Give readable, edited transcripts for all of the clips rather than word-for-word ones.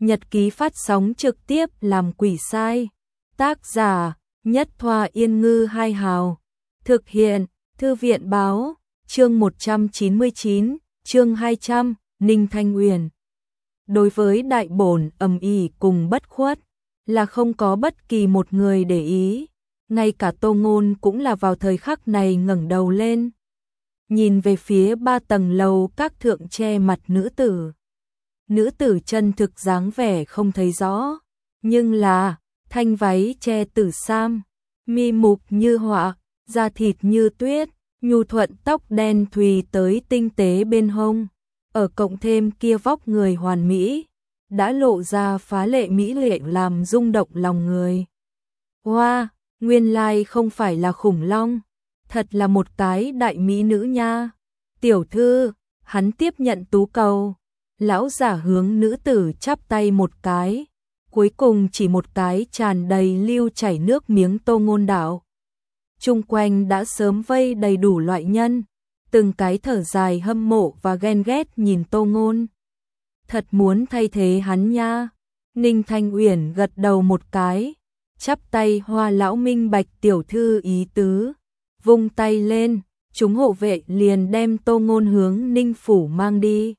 Nhật ký phát sóng trực tiếp làm quỷ sai. Tác giả Nhất Thoa Yên Ngư Hai Hào. Thực hiện Thư viện Báo. Chương 199, chương 200, Ninh Thanh Uyển. Đối với đại bổn ầm ĩ cùng bất khuất, là không có bất kỳ một người để ý. Ngay cả Tô Ngôn cũng là vào thời khắc này ngẩng đầu lên, nhìn về phía 3 tầng lầu các thượng che mặt nữ tử. Nữ tử chân thực dáng vẻ không thấy rõ, nhưng là thanh váy che tử sam, mi mục như họa, da thịt như tuyết, nhu thuận tóc đen thùy tới tinh tế bên hông, ở cộng thêm kia vóc người hoàn mỹ, đã lộ ra phá lệ mỹ lệ làm rung động lòng người. Hoa, nguyên lai không phải là khủng long, thật là một cái đại mỹ nữ nha. Tiểu thư, hắn tiếp nhận tú cầu. Lão giả hướng nữ tử chắp tay một cái, cuối cùng chỉ một cái tràn đầy lưu chảy nước miếng Tô Ngôn đạo. Chung quanh đã sớm vây đầy đủ loại nhân, từng cái thở dài hâm mộ và ghen ghét nhìn Tô Ngôn. Thật muốn thay thế hắn nha. Ninh Thanh Uyển gật đầu một cái, chắp tay Hoa lão minh bạch tiểu thư ý tứ, vung tay lên, chúng hộ vệ liền đem Tô Ngôn hướng Ninh phủ mang đi.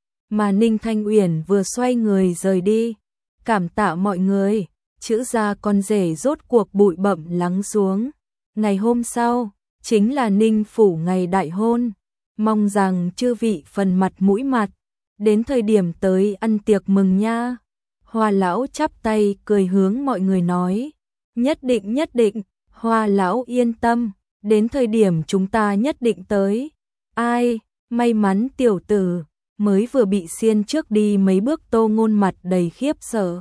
Mà Ninh Thanh Uyển vừa xoay người rời đi, cảm tạ mọi người, chữ gia con rể rốt cuộc bụi bặm lắng xuống. Ngày hôm sau, chính là Ninh phủ ngày đại hôn, mong rằng chư vị phần mặt mũi mặt, đến thời điểm tới ăn tiệc mừng nha. Hoa lão chắp tay cười hướng mọi người nói, nhất định, Hoa lão yên tâm, đến thời điểm chúng ta nhất định tới. Ai, may mắn tiểu tử. Mới vừa bị xiên trước đi mấy bước Tô Ngôn mặt đầy khiếp sợ.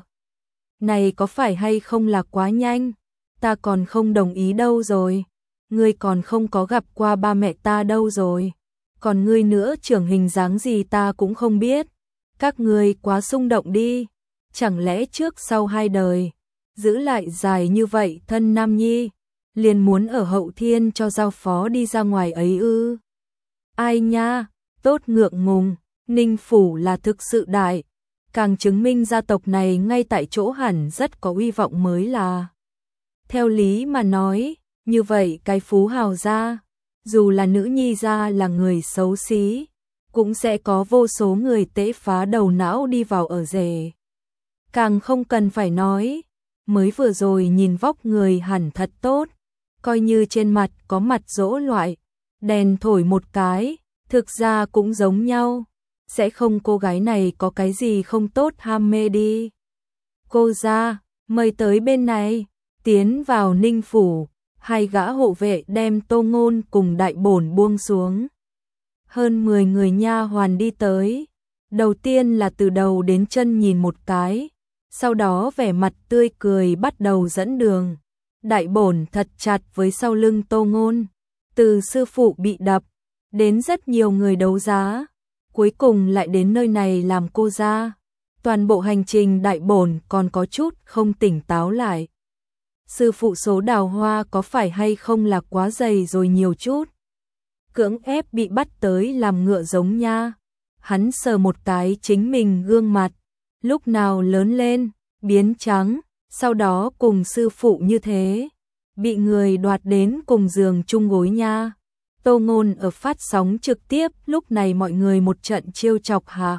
Này có phải hay không là quá nhanh, ta còn không đồng ý đâu rồi, ngươi còn không có gặp qua ba mẹ ta đâu rồi, còn ngươi nữa trưởng hình dáng gì ta cũng không biết, các ngươi quá xung động đi, chẳng lẽ trước sau 2 đời, giữ lại dài như vậy thân nam nhi, liền muốn ở hậu thiên cho giao phó đi ra ngoài ấy ư? Ai nha, tốt ngượng ngùng. Ninh phủ là thực sự đại, càng chứng minh gia tộc này ngay tại chỗ hẳn rất có uy vọng mới là. Theo lý mà nói, như vậy cái phú hào gia, dù là nữ nhi gia là người xấu xí, cũng sẽ có vô số người tễ phá đầu não đi vào ở rể. Càng không cần phải nói, mới vừa rồi nhìn vóc người hẳn thật tốt, coi như trên mặt có mặt dỗ loại, đèn thổi một cái, thực ra cũng giống nhau. Sẽ không cô gái này có cái gì không tốt ham mê đi. Cô ra, mời tới bên này, tiến vào Ninh phủ, 2 gã hộ vệ đem Tô Ngôn cùng đại bổn buông xuống. Hơn 10 người nha hoàn đi tới, đầu tiên là từ đầu đến chân nhìn một cái, sau đó vẻ mặt tươi cười bắt đầu dẫn đường. Đại bổn thật chặt với sau lưng Tô Ngôn, từ sư phụ bị đập, đến rất nhiều người đấu giá. Cuối cùng lại đến nơi này làm cô ra. Toàn bộ hành trình đại bổn còn có chút không tỉnh táo lại. Sư phụ số đào hoa có phải hay không là quá dày rồi nhiều chút. Cưỡng ép bị bắt tới làm ngựa giống nha. Hắn sờ một cái chính mình gương mặt. Lúc nào lớn lên, biến trắng, sau đó cùng sư phụ như thế. Bị người đoạt đến cùng giường chung gối nha. Tô Ngôn ở phát sóng trực tiếp, lúc này mọi người một trận trêu chọc hạ.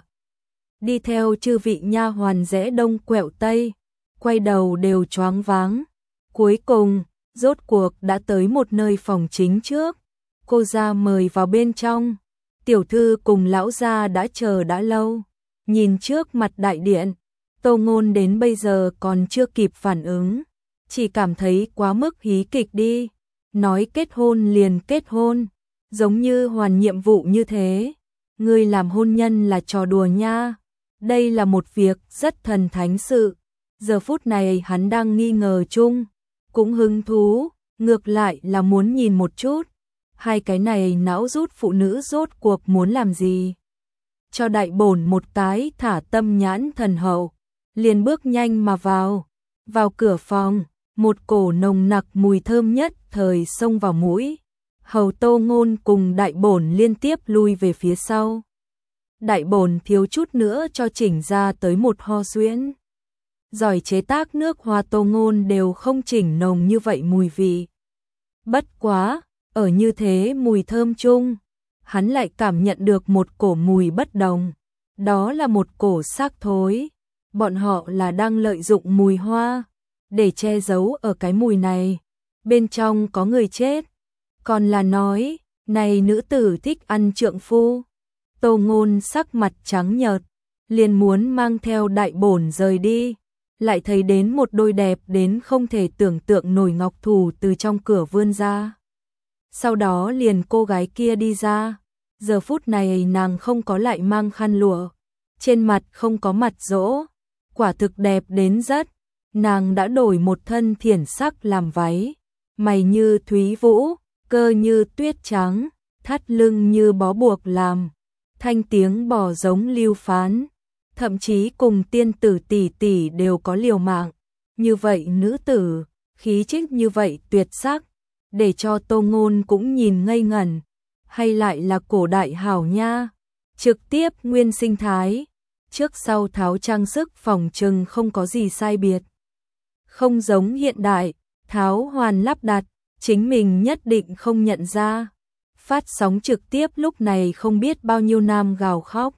Đi theo chư vị nha hoàn rẽ đông quẹo tây, quay đầu đều choáng váng. Cuối cùng, rốt cuộc đã tới một nơi phòng chính trước. Cô ra mời vào bên trong. Tiểu thư cùng lão gia đã chờ đã lâu. Nhìn trước mặt đại điện, Tô Ngôn đến bây giờ còn chưa kịp phản ứng. Chỉ cảm thấy quá mức hí kịch đi. Nói kết hôn liền kết hôn, giống như hoàn nhiệm vụ như thế. Ngươi làm hôn nhân là trò đùa nha. Đây là một việc rất thần thánh sự. Giờ phút này hắn đang nghi ngờ chung, cũng hứng thú, ngược lại là muốn nhìn một chút. 2 cái này não rút phụ nữ rốt cuộc muốn làm gì. Cho đại bổn một cái thả tâm nhãn thần hậu, liền bước nhanh mà vào. Vào cửa phòng, một cổ nồng nặc mùi thơm nhất thời xông vào mũi. Hầu Tô Ngôn cùng đại bổn liên tiếp lui về phía sau. đại bổn thiếu chút nữa cho chỉnh ra tới một ho xuyễn. Giỏi chế tác nước hoa Tô Ngôn đều không chỉnh nồng như vậy mùi vị. Bất quá, ở như thế mùi thơm chung, hắn lại cảm nhận được một cổ mùi bất đồng. Đó là một cổ xác thối. Bọn họ là đang lợi dụng mùi hoa để che giấu ở cái mùi này. Bên trong có người chết. Còn là nói, này nữ tử thích ăn trượng phu. Tô Ngôn sắc mặt trắng nhợt, liền muốn mang theo đại bổn rời đi. Lại thấy đến một đôi đẹp đến không thể tưởng tượng nổi ngọc thủ từ trong cửa vươn ra. Sau đó liền cô gái kia đi ra. Giờ phút này nàng không có lại mang khăn lụa, trên mặt không có mặt dỗ, quả thực đẹp đến rất. Nàng đã đổi một thân thiển sắc làm váy, mày như thúy vũ, cơ như tuyết trắng, thắt lưng như bó buộc làm, thanh tiếng bò giống lưu phán, thậm chí cùng tiên tử tỷ tỷ đều có liều mạng. Như vậy nữ tử, khí chất như vậy tuyệt sắc, để cho Tô Ngôn cũng nhìn ngây ngẩn. Hay lại là cổ đại hảo nha, trực tiếp nguyên sinh thái, trước sau tháo trang sức phòng trừng không có gì sai biệt. Không giống hiện đại, tháo hoàn lắp đặt, chính mình nhất định không nhận ra. Phát sóng trực tiếp lúc này không biết bao nhiêu nam gào khóc.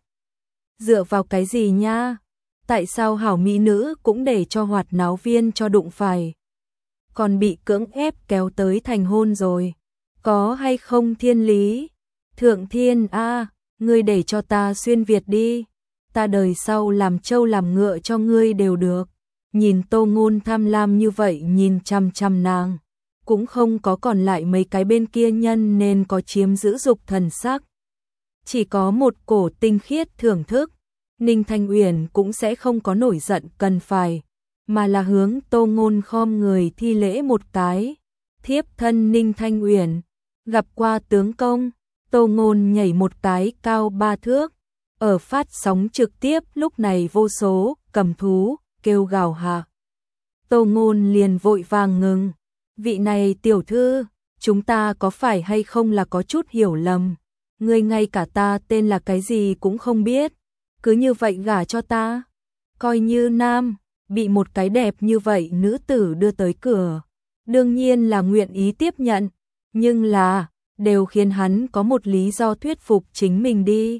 Dựa vào cái gì nha? Tại sao hảo mỹ nữ cũng để cho hoạt náo viên cho đụng phải? Còn bị cưỡng ép kéo tới thành hôn rồi. Có hay không thiên lý? Thượng thiên a, ngươi để cho ta xuyên Việt đi. Ta đời sau làm trâu làm ngựa cho ngươi đều được. Nhìn Tô Ngôn tham lam như vậy nhìn chằm chằm nàng, cũng không có còn lại mấy cái bên kia nhân nên có chiếm giữ dục thần sắc. Chỉ có một cổ tinh khiết thưởng thức, Ninh Thanh Uyển cũng sẽ không có nổi giận cần phải, mà là hướng Tô Ngôn khom người thi lễ một cái. Thiếp thân Ninh Thanh Uyển, gặp qua tướng công. Tô Ngôn nhảy một cái cao 3 thước. Ở phát sóng trực tiếp lúc này vô số cầm thú kêu gào hạ. Tô Ngôn liền vội vàng ngừng. Vị này tiểu thư, chúng ta có phải hay không là có chút hiểu lầm? Ngươi ngay cả ta tên là cái gì cũng không biết, cứ như vậy gả cho ta? Coi như nam, bị một cái đẹp như vậy nữ tử đưa tới cửa, đương nhiên là nguyện ý tiếp nhận, nhưng là đều khiến hắn có một lý do thuyết phục chính mình đi.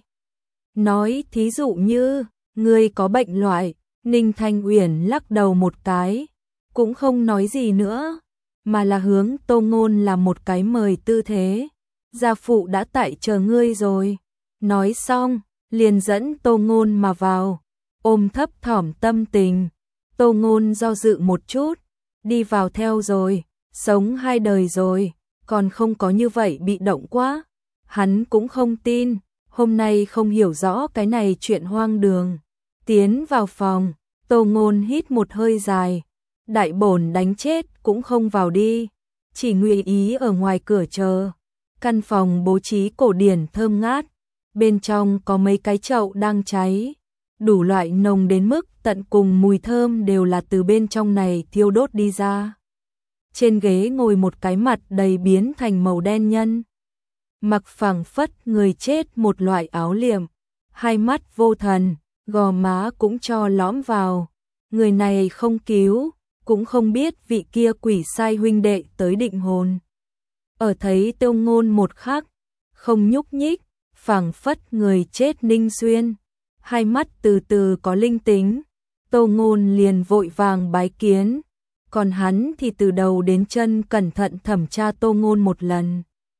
Nói thí dụ như, ngươi có bệnh loại. Ninh Thanh Uyển lắc đầu một cái, cũng không nói gì nữa, mà là hướng Tô Ngôn làm một cái mời tư thế. Gia phụ đã tại chờ ngươi rồi. Nói xong, liền dẫn Tô Ngôn mà vào, ôm thấp thỏm tâm tình. Tô Ngôn do dự một chút, đi vào theo rồi, sống 2 đời rồi, còn không có như vậy bị động quá. Hắn cũng không tin, hôm nay không hiểu rõ cái này chuyện hoang đường. Tiến vào phòng, Tô Ngôn hít một hơi dài, đại bổn đánh chết cũng không vào đi, chỉ ngụy ý ở ngoài cửa chờ. Căn phòng bố trí cổ điển thơm ngát, bên trong có mấy cái chậu đang cháy, đủ loại nồng đến mức tận cùng mùi thơm đều là từ bên trong này thiêu đốt đi ra. Trên ghế ngồi một cái mặt đầy biến thành màu đen nhân, mặc phẳng phất người chết một loại áo liệm, hai mắt vô thần, gò má cũng cho lõm vào. Người này không cứu, cũng không biết vị kia quỷ sai huynh đệ tới định hồn. Ở thấy Tô Ngôn một khắc, không nhúc nhích, phảng phất người chết Ninh Xuyên, hai mắt từ từ có linh tính. Tô Ngôn liền vội vàng bái kiến, còn hắn thì từ đầu đến chân cẩn thận thẩm tra Tô Ngôn một lần.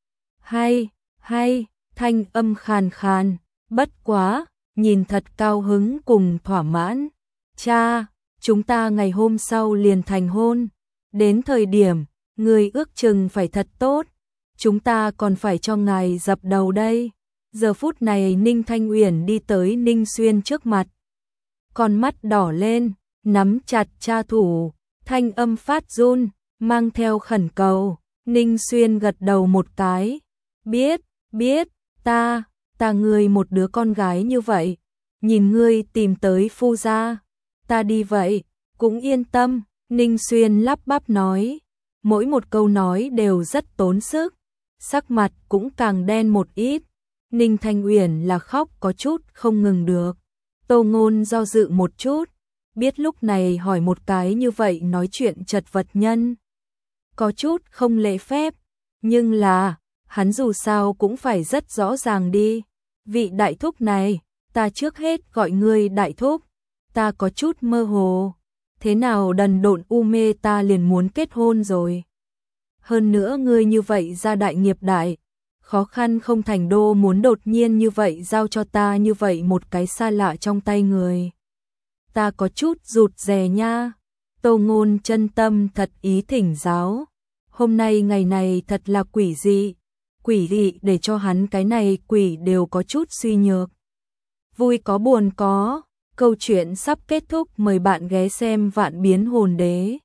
Hay, thanh âm khàn khàn, bất quá, nhìn thật cao hứng cùng thỏa mãn. Cha, chúng ta ngày hôm sau liền thành hôn, đến thời điểm, người ước chừng phải thật tốt, chúng ta còn phải cho ngài dập đầu đây. Giờ phút này Ninh Thanh Uyển đi tới Ninh Xuyên trước mặt, con mắt đỏ lên, nắm chặt cha thủ, thanh âm phát run, mang theo khẩn cầu. Ninh Xuyên gật đầu một cái, biết, ta ngươi một đứa con gái như vậy, nhìn ngươi tìm tới phu gia, ta đi vậy, cũng yên tâm. Ninh Xuyên lắp bắp nói, mỗi một câu nói đều rất tốn sức, sắc mặt cũng càng đen một ít. Ninh Thanh Uyển là khóc có chút không ngừng được. Tô Ngôn do dự một chút, biết lúc này hỏi một cái như vậy nói chuyện chật vật nhân. Có chút không lễ phép, nhưng là, hắn dù sao cũng phải rất rõ ràng đi. Vị đại thúc này, ta trước hết gọi ngươi đại thúc, ta có chút mơ hồ. Thế nào đần độn u mê ta liền muốn kết hôn rồi. Hơn nữa ngươi như vậy ra đại nghiệp đại, khó khăn không thành đô muốn đột nhiên như vậy giao cho ta như vậy một cái xa lạ trong tay người. Ta có chút rụt rè nha. Tô Ngôn chân tâm thật ý thỉnh giáo. Hôm nay ngày này thật là quỷ dị để cho hắn cái này quỷ đều có chút suy nhược. Vui có buồn có, câu chuyện sắp kết thúc, mời bạn ghé xem Vạn Biến Hồn Đế.